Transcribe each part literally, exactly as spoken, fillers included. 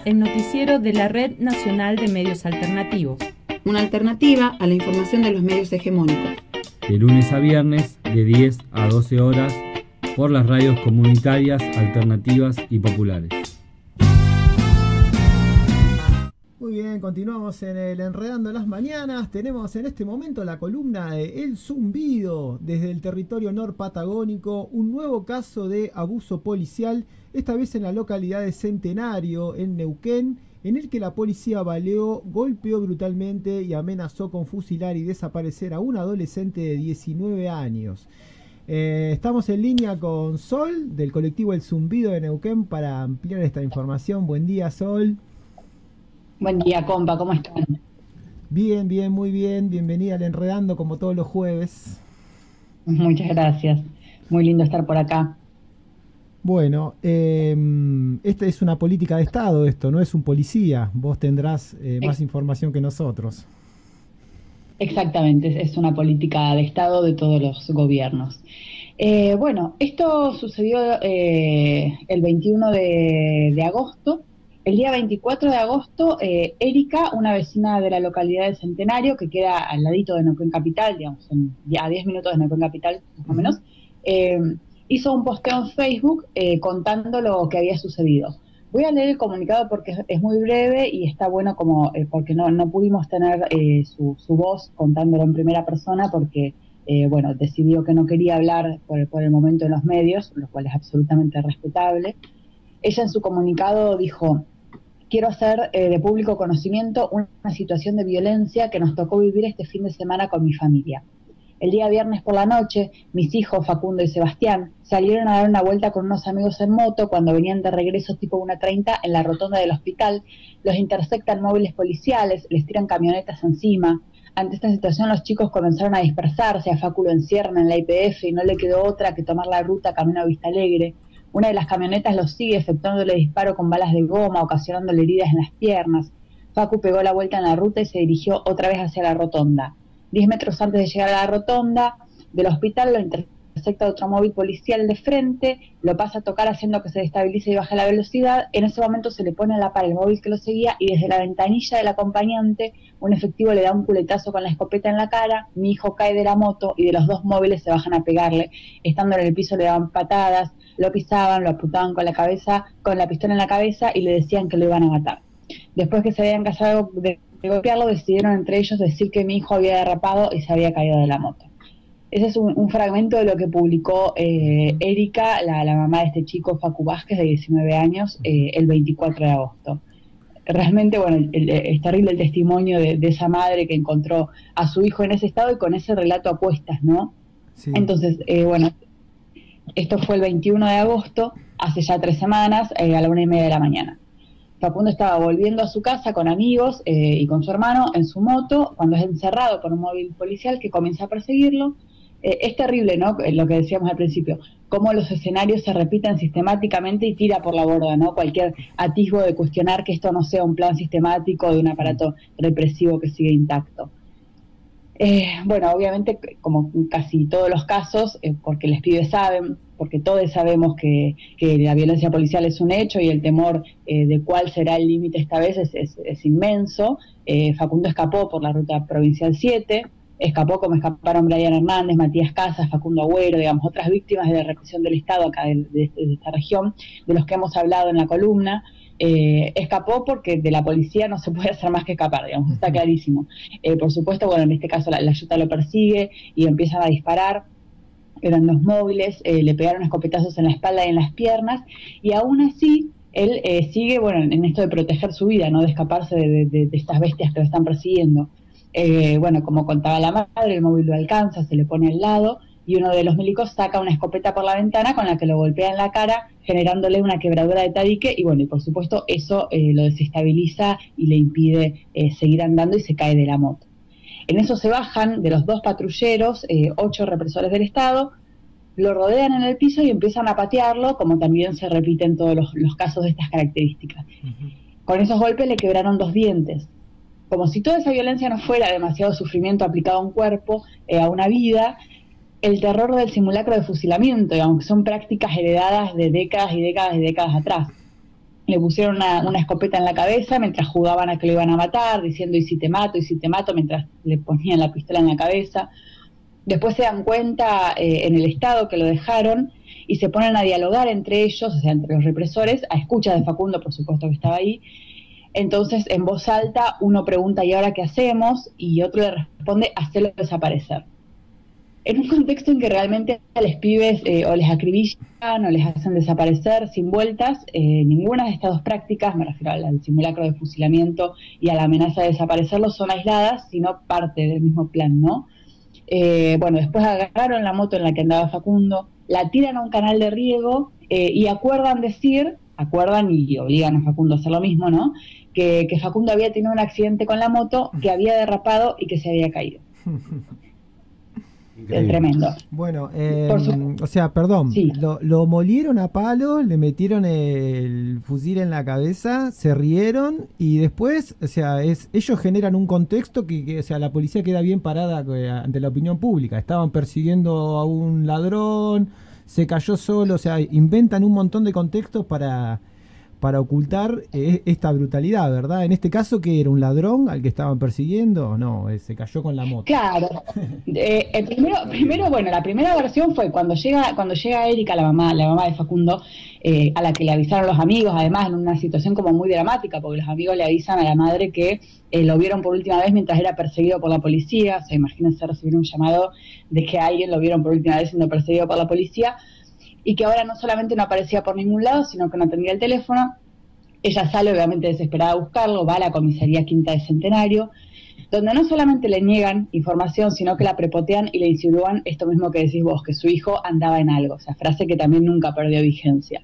el noticiero de la Red Nacional de Medios Alternativos. Una alternativa a la información de los medios hegemónicos. De lunes a viernes, de diez a doce horas, por las radios comunitarias, alternativas y populares. Muy bien, continuamos en el Enredando las Mañanas. Tenemos en este momento la columna de El Zumbido, desde el territorio norpatagónico, un nuevo caso de abuso policial, esta vez en la localidad de Centenario, en Neuquén, en el que la policía baleó, golpeó brutalmente y amenazó con fusilar y desaparecer a un adolescente de diecinueve años. Eh, estamos en línea con Sol, del colectivo El Zumbido de Neuquén, para ampliar esta información. Buen día, Sol. Buen día, compa, ¿cómo están? Bien, bien, muy bien. Bienvenida al Enredando, como todos los jueves. Muchas gracias. Muy lindo estar por acá. Bueno, eh, esta es una política de Estado, esto, no es un policía. Vos tendrás eh, más información que nosotros. Exactamente, es una política de Estado de todos los gobiernos. Eh, bueno, esto sucedió eh, el veintiuno de, de agosto. El día veinticuatro de agosto, eh, Erika, una vecina de la localidad de Centenario, que queda al ladito de Neuquén Capital, digamos, en, a diez minutos de Neuquén Capital, más o menos, eh, hizo un posteo en Facebook eh, contando lo que había sucedido. Voy a leer el comunicado porque es, es muy breve y está bueno como eh, porque no, no pudimos tener eh, su, su voz contándolo en primera persona porque, eh, bueno, decidió que no quería hablar por, por el momento en los medios, lo cual es absolutamente respetable. Ella en su comunicado dijo: quiero hacer eh, de público conocimiento una, una situación de violencia que nos tocó vivir este fin de semana con mi familia. El día viernes por la noche, mis hijos Facundo y Sebastián salieron a dar una vuelta con unos amigos en moto cuando venían de regreso tipo una treinta en la rotonda del hospital. Los intersectan móviles policiales, les tiran camionetas encima. Ante esta situación los chicos comenzaron a dispersarse, a Facu lo encierran en la I P F y no le quedó otra que tomar la ruta camino a Vista Alegre. Una de las camionetas los sigue efectuándole disparo con balas de goma, ocasionándole heridas en las piernas. Facu pegó la vuelta en la ruta y se dirigió otra vez hacia la rotonda. Diez metros antes de llegar a la rotonda del hospital lo intersecta otro móvil policial de frente, lo pasa a tocar haciendo que se destabilice y baje la velocidad. En ese momento se le pone a la par el móvil que lo seguía y desde la ventanilla del acompañante un efectivo le da un culetazo con la escopeta en la cara. Mi hijo cae de la moto y de los dos móviles se bajan a pegarle. Estando en el piso le daban patadas, lo pisaban, lo apuntaban con la cabeza, con la pistola en la cabeza y le decían que lo iban a matar. Después que se habían cansado de de golpearlo, decidieron entre ellos decir que mi hijo había derrapado y se había caído de la moto. Ese es un, un fragmento de lo que publicó eh, Erika, la, la mamá de este chico, Facu Vázquez, de diecinueve años, eh, el veinticuatro de agosto. Realmente, bueno, el, el, es terrible el testimonio de, de esa madre que encontró a su hijo en ese estado y con ese relato a cuestas, ¿no? Sí. Entonces, eh, bueno, esto fue el veintiuno de agosto, hace ya tres semanas, eh, a la una y media de la mañana. Facundo estaba volviendo a su casa con amigos eh, y con su hermano en su moto cuando es encerrado por un móvil policial que comienza a perseguirlo. Eh, es terrible, ¿no? Lo que decíamos al principio, cómo los escenarios se repiten sistemáticamente y tira por la borda, ¿no? Cualquier atisbo de cuestionar que esto no sea un plan sistemático de un aparato represivo que sigue intacto. Eh, bueno, obviamente, como casi todos los casos, eh, porque les pibes saben, porque todos sabemos que, que la violencia policial es un hecho y el temor eh, de cuál será el límite esta vez es, es, es inmenso. Eh, Facundo escapó por la ruta provincial siete, escapó como escaparon Brian Hernández, Matías Casas, Facundo Agüero, digamos, otras víctimas de la represión del Estado acá de, de, de esta región, de los que hemos hablado en la columna. Eh, escapó porque de la policía no se puede hacer más que escapar, digamos, está clarísimo. Eh, por supuesto, bueno, en este caso la, la Yuta lo persigue y empiezan a disparar. Eran dos móviles, eh, le pegaron escopetazos en la espalda y en las piernas, y aún así él eh, sigue, bueno, en esto de proteger su vida, no de escaparse de, de, de estas bestias que lo están persiguiendo. Eh, bueno, como contaba la madre, el móvil lo alcanza, se le pone al lado, y uno de los milicos saca una escopeta por la ventana con la que lo golpea en la cara, generándole una quebradura de tabique, y bueno, y por supuesto eso eh, lo desestabiliza y le impide eh, seguir andando y se cae de la moto. En eso se bajan de los dos patrulleros, eh, ocho represores del Estado, lo rodean en el piso y empiezan a patearlo, como también se repiten todos los, los casos de estas características. Uh-huh. Con esos golpes le quebraron dos dientes. Como si toda esa violencia no fuera demasiado sufrimiento aplicado a un cuerpo, eh, a una vida, el terror del simulacro de fusilamiento, digamos, que son prácticas heredadas de décadas y décadas y décadas atrás. le pusieron una, una escopeta en la cabeza mientras jugaban a que lo iban a matar, diciendo, y si te mato, y si te mato, mientras le ponían la pistola en la cabeza. Después se dan cuenta eh, en el estado que lo dejaron y se ponen a dialogar entre ellos, o sea, entre los represores, a escucha de Facundo, por supuesto que estaba ahí. Entonces, en voz alta, uno pregunta, ¿y ahora qué hacemos? Y otro le responde, hacerlo desaparecer. En un contexto en que realmente a los pibes eh, o les acribillan o les hacen desaparecer sin vueltas, eh, ninguna de estas dos prácticas, me refiero al, al simulacro de fusilamiento y a la amenaza de desaparecerlos, son aisladas, sino parte del mismo plan, ¿no? Eh, bueno, después agarraron la moto en la que andaba Facundo, la tiran a un canal de riego eh, y acuerdan decir, acuerdan y obligan a Facundo a hacer lo mismo, ¿no? Que, que Facundo había tenido un accidente con la moto, que había derrapado y que se había caído. Es tremendo. Bueno, eh, o sea, perdón, sí. lo, lo molieron a palo, le metieron el fusil en la cabeza, se rieron y después, o sea, es ellos generan un contexto que, que o sea, la policía queda bien parada eh, ante la opinión pública. Estaban persiguiendo a un ladrón, se cayó solo, o sea, inventan un montón de contextos para... para ocultar eh, esta brutalidad, ¿verdad? En este caso, ¿qué era? ¿Un ladrón al que estaban persiguiendo? No, eh, se cayó con la moto. Claro. Eh, el primero, primero, bueno, la primera versión fue cuando llega cuando llega Erika, la mamá, la mamá de Facundo, eh, a la que le avisaron los amigos, además en una situación como muy dramática, porque los amigos le avisan a la madre que eh, lo vieron por última vez mientras era perseguido por la policía. O sea, imagínense recibir un llamado de que alguien lo vieron por última vez siendo perseguido por la policía, y que ahora no solamente no aparecía por ningún lado, sino que no atendía el teléfono. Ella sale obviamente desesperada a buscarlo, va a la comisaría Quinta de Centenario, donde no solamente le niegan información, sino que la prepotean y le insinúan esto mismo que decís vos, que su hijo andaba en algo, o sea, frase que también nunca perdió vigencia.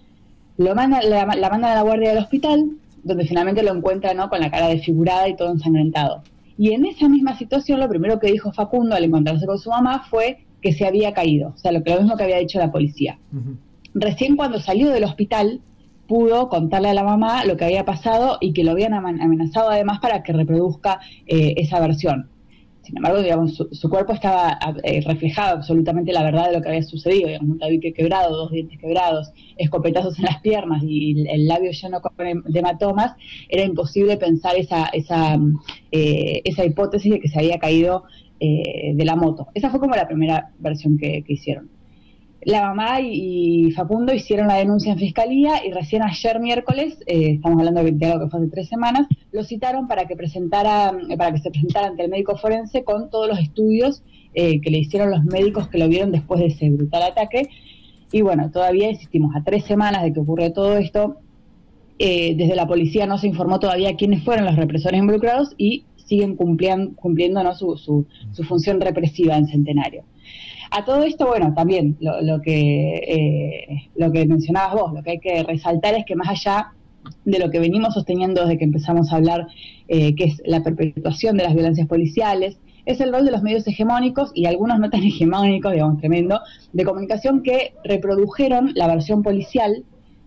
Lo manda, la, la mandan a la guardia del hospital, donde finalmente lo encuentran, ¿no?, con la cara desfigurada y todo ensangrentado. Y en esa misma situación, lo primero que dijo Facundo al encontrarse con su mamá fue que se había caído, o sea, lo, que, lo mismo que había dicho la policía. Uh-huh. Recién cuando salió del hospital, pudo contarle a la mamá lo que había pasado y que lo habían amenazado además para que reproduzca eh, esa versión. Sin embargo, digamos, su, su cuerpo estaba eh, reflejado absolutamente la verdad de lo que había sucedido, digamos, un tabique quebrado, dos dientes quebrados, escopetazos en las piernas y el labio lleno de hematomas. Era imposible pensar esa esa eh, esa hipótesis de que se había caído eh, de la moto. Esa fue como la primera versión que, que hicieron. La mamá y, y Facundo hicieron la denuncia en fiscalía y recién ayer miércoles, eh, estamos hablando de algo que fue hace tres semanas, lo citaron para que presentara, para que se presentara ante el médico forense con todos los estudios eh, que le hicieron los médicos que lo vieron después de ese brutal ataque. Y bueno, todavía insistimos, a tres semanas de que ocurrió todo esto, eh, desde la policía no se informó todavía quiénes fueron los represores involucrados y siguen cumpliendo, cumpliendo ¿no? su, su, su función represiva en Centenario. A todo esto, bueno, también lo, lo que eh, lo que mencionabas vos, lo que hay que resaltar es que más allá de lo que venimos sosteniendo desde que empezamos a hablar, eh, que es la perpetuación de las violencias policiales, es el rol de los medios hegemónicos, y algunos no tan hegemónicos, digamos, tremendo, de comunicación que reprodujeron la versión policial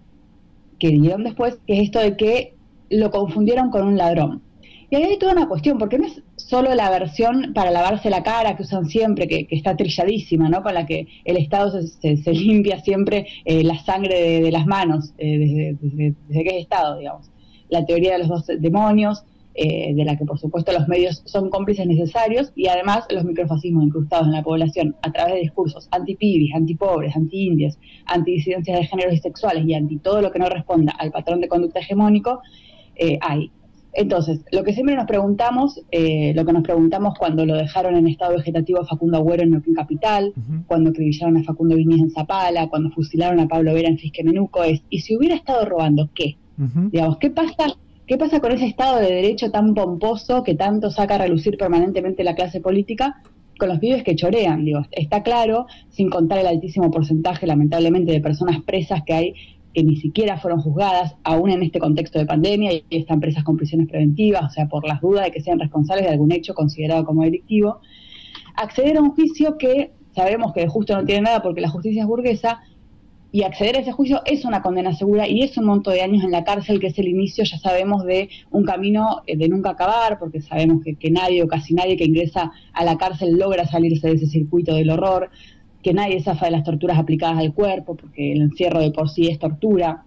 que dieron después, que es esto de que lo confundieron con un ladrón. Y ahí hay toda una cuestión, porque no es solo la versión para lavarse la cara que usan siempre, que, que está trilladísima, ¿no?, con la que el Estado se, se, se limpia siempre eh, la sangre de, de las manos, eh, desde, desde, desde que es Estado, digamos. La teoría de los dos demonios, eh, de la que por supuesto los medios son cómplices necesarios, y además los microfascismos incrustados en la población a través de discursos anti-pibis, anti-pobres, anti-indies, anti-disidencias de géneros y sexuales y anti todo lo que no responda al patrón de conducta hegemónico, eh, hay. Entonces, lo que siempre nos preguntamos, eh, lo que nos preguntamos cuando lo dejaron en estado vegetativo a Facundo Agüero en Neuquén Capital, uh-huh. cuando acribillaron a Facundo Viñez en Zapala, cuando fusilaron a Pablo Vera en Fisquemenuco, es, ¿y si hubiera estado robando qué? Uh-huh. Digamos, ¿qué pasa, qué pasa con ese Estado de Derecho tan pomposo que tanto saca a relucir permanentemente la clase política con los pibes que chorean? Digo, está claro, sin contar el altísimo porcentaje, lamentablemente, de personas presas que hay que ni siquiera fueron juzgadas, aún en este contexto de pandemia, y están presas con prisiones preventivas, o sea, por las dudas de que sean responsables de algún hecho considerado como delictivo, acceder a un juicio que sabemos que de justo no tiene nada porque la justicia es burguesa, y acceder a ese juicio es una condena segura y es un monto de años en la cárcel, que es el inicio, ya sabemos, de un camino de nunca acabar, porque sabemos que, que nadie o casi nadie que ingresa a la cárcel logra salirse de ese circuito del horror, que nadie zafa de las torturas aplicadas al cuerpo, porque el encierro de por sí es tortura.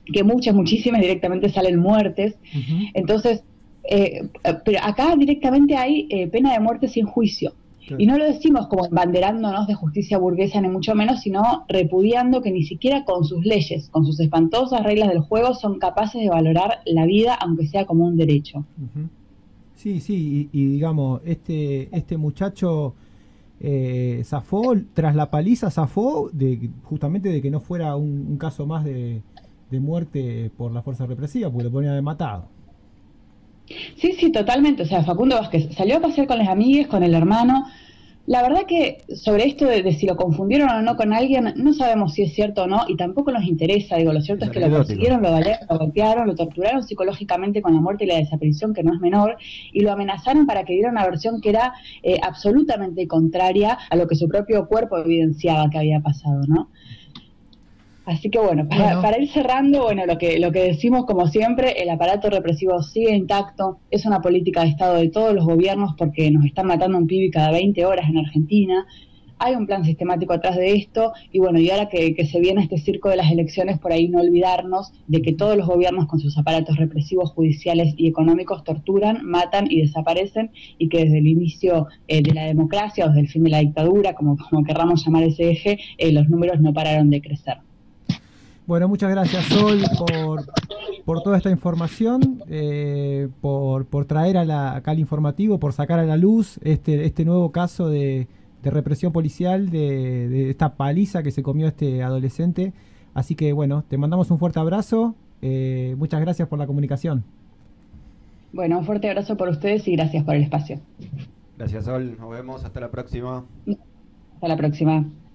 que muchas, muchísimas directamente salen muertes. Uh-huh. Entonces, eh, pero acá directamente hay eh, pena de muerte sin juicio. Claro. Y no lo decimos como embanderándonos de justicia burguesa ni mucho menos, sino repudiando que ni siquiera con sus leyes, con sus espantosas reglas del juego, son capaces de valorar la vida, aunque sea como un derecho. Uh-huh. Sí, sí, y, y digamos, este, este muchacho eh, zafó, tras la paliza zafó de, justamente de que no fuera un, un caso más de, de muerte por la fuerza represiva, porque lo ponían de matado. Sí, sí, totalmente. O sea, Facundo Vázquez salió a pasear con las amigas, con el hermano. La verdad que sobre esto de, de si lo confundieron o no con alguien, no sabemos si es cierto o no, y tampoco nos interesa. Digo, lo cierto es, es que lo persiguieron, lo balearon, lo golpearon, lo torturaron psicológicamente con la muerte y la desaparición, que no es menor, y lo amenazaron para que diera una versión que era eh, absolutamente contraria a lo que su propio cuerpo evidenciaba que había pasado, ¿no? Así que bueno, para, bueno. para ir cerrando, bueno, lo que, lo que decimos como siempre, el aparato represivo sigue intacto, es una política de Estado de todos los gobiernos porque nos están matando un pibe cada veinte horas en Argentina, hay un plan sistemático atrás de esto, y bueno, y ahora que, que se viene este circo de las elecciones, por ahí no olvidarnos de que todos los gobiernos con sus aparatos represivos, judiciales y económicos torturan, matan y desaparecen, y que desde el inicio eh, de la democracia o desde el fin de la dictadura, como, como querramos llamar ese eje, eh, los números no pararon de crecer. Bueno, muchas gracias, Sol, por, por toda esta información, eh, por, por traer a la, acá al informativo, por sacar a la luz este, este nuevo caso de, de represión policial, de, de esta paliza que se comió este adolescente. Así que, bueno, te mandamos un fuerte abrazo. Eh, muchas gracias por la comunicación. Bueno, un fuerte abrazo por ustedes y gracias por el espacio. Gracias, Sol. Nos vemos. Hasta la próxima. Hasta la próxima.